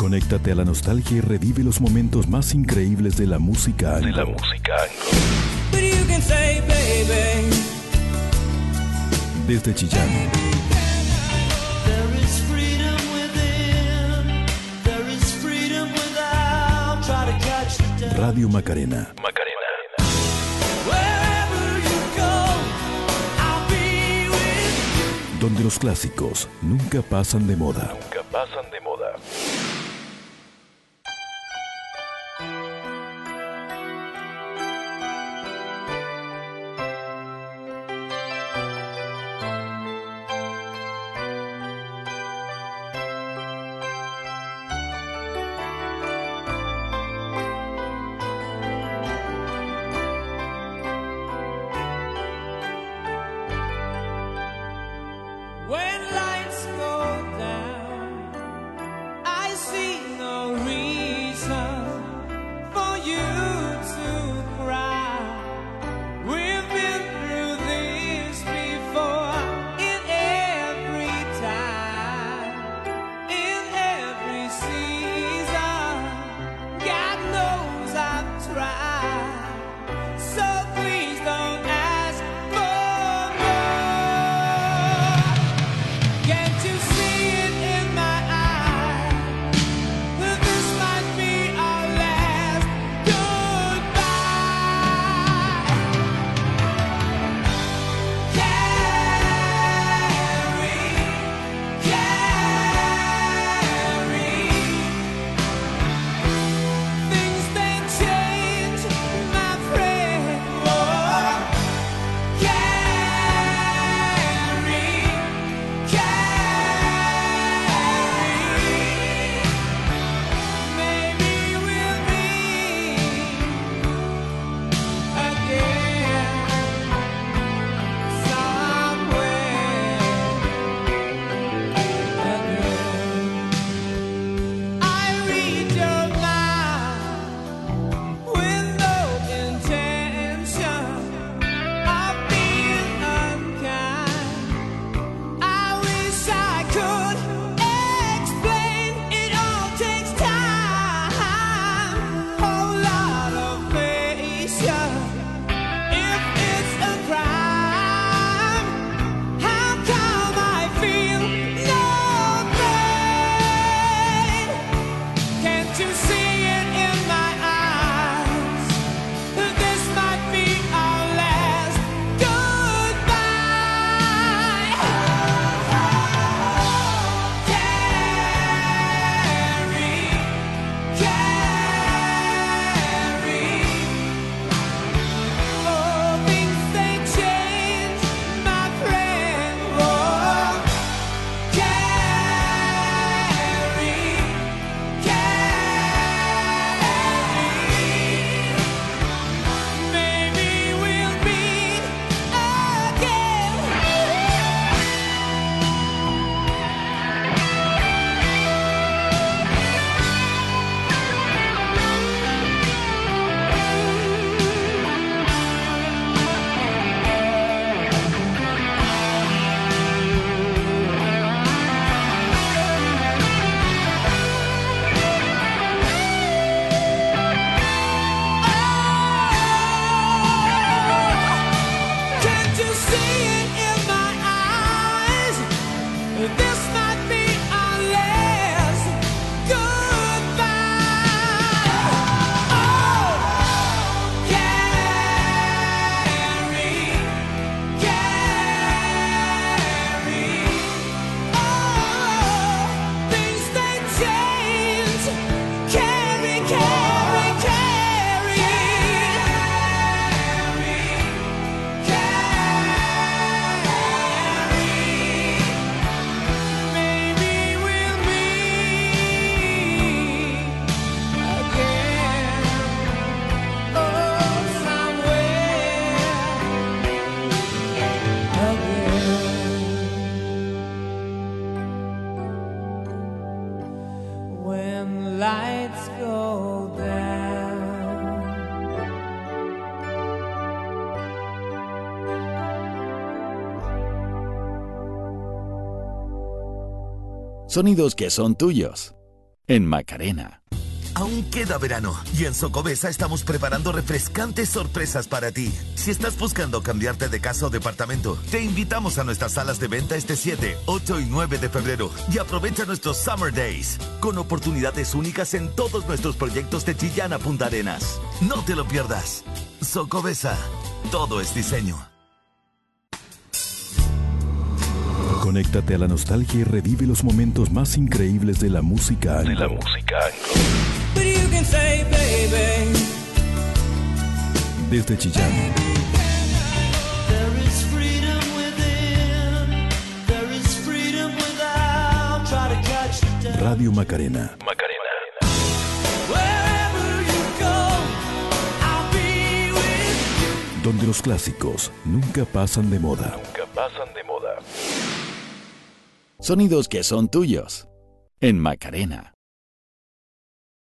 Conéctate a la nostalgia y revive los momentos más increíbles de la música anglo. But you can say, baby, Desde Chillán, there is freedom within, there is freedom without. Try to catch the devil. Radio Macarena. Wherever you go, I'll be with you. Donde los clásicos nunca pasan de moda. When lights go down, I see no reason for you to cry. We've been through this before, in every time, in every season. God knows I've tried, so please don't ask for more. Can't you see it in my eyes? That this might be our last goodbye. Carry, things they change, my friend. Oh, maybe we'll meet again somewhere again. I read your mind with no intention of being unkind. I wish I could explain. It all takes time, whole lot of patience. If it's a crime, how come I feel no pain? Can't you see it in my eyes? This might be our last goodbye. Carry, oh, things they change, my friend. Oh, carry, maybe we'll meet again. Can't you see it in my eyes? This might be our last goodbye. Oh, carry, oh, things they change. Carry, maybe we'll meet again. Oh, somewhere again. When lights go down. Sonidos que son tuyos. en Macarena. Aún queda verano y en Socobesa estamos preparando refrescantes sorpresas para ti. Si estás buscando cambiarte de casa o departamento, te invitamos a nuestras salas de venta este 7, 8 y 9 de febrero y aprovecha nuestros Summer Days con oportunidades únicas en todos nuestros proyectos de Chillán a Punta Arenas. No te lo pierdas. Socobesa, todo es diseño. Conéctate a la nostalgia y revive los momentos más increíbles de la música anglo. But you can say, baby, Desde Chillán, there is freedom within, there is freedom without. Try to catch the day. Radio Macarena. Wherever you go, I'll be with you. Donde los clásicos nunca pasan de moda. Sonidos que son tuyos, en Macarena.